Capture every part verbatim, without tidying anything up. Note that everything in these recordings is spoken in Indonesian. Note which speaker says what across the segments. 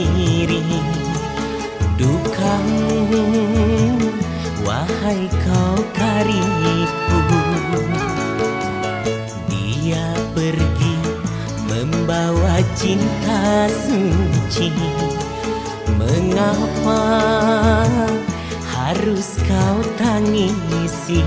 Speaker 1: mengakhiri dukamu, wahai kau karibku. Dia pergi membawa cinta suci. Mengapa harus kau tangisi?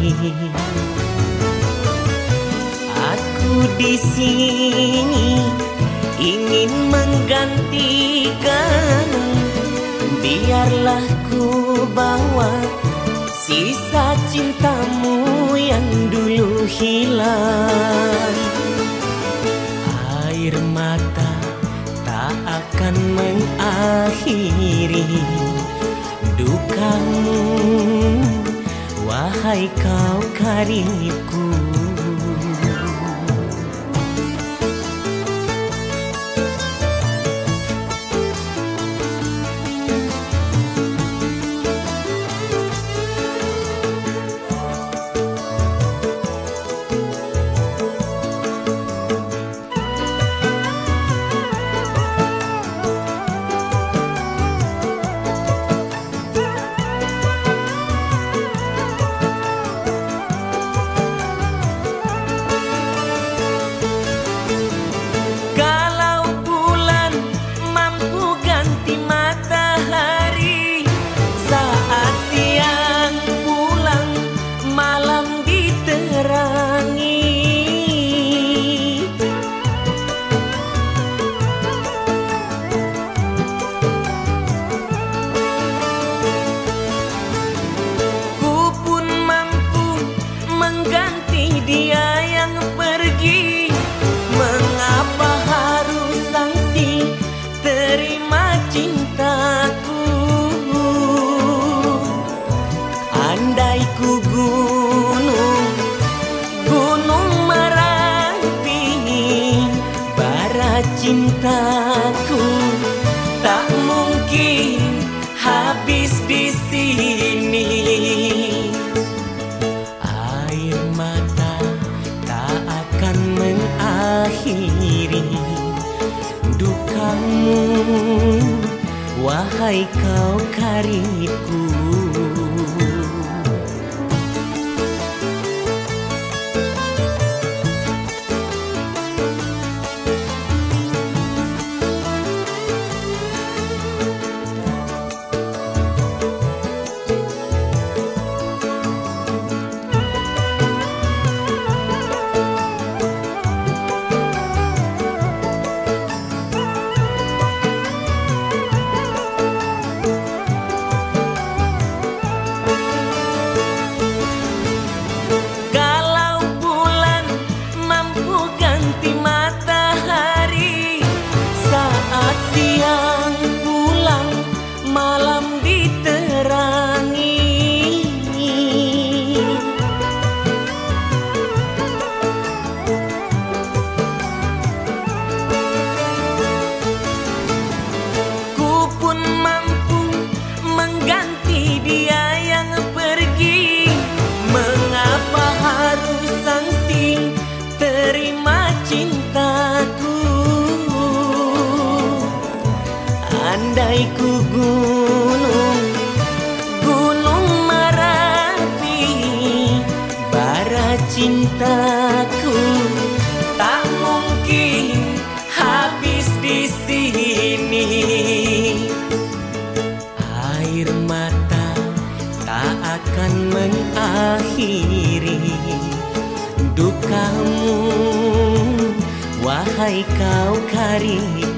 Speaker 1: Aku di sini ingin menggantikan. Biarlah ku bawa sisa cintamu yang dulu hilang. Air mata tak akan mengakhiri dukamu, wahai kau karibku. Andai ku gunung, gunung Merapi, bara cintaku tak mungkin habis di sini. Air mata tak akan mengakhiri dukamu, wahai kau karibku. Andai ku gunung, gunung Merapi, bara cintaku tak mungkin habis di sini. Air mata tak akan mengakhiri dukamu, wahai kau karibku.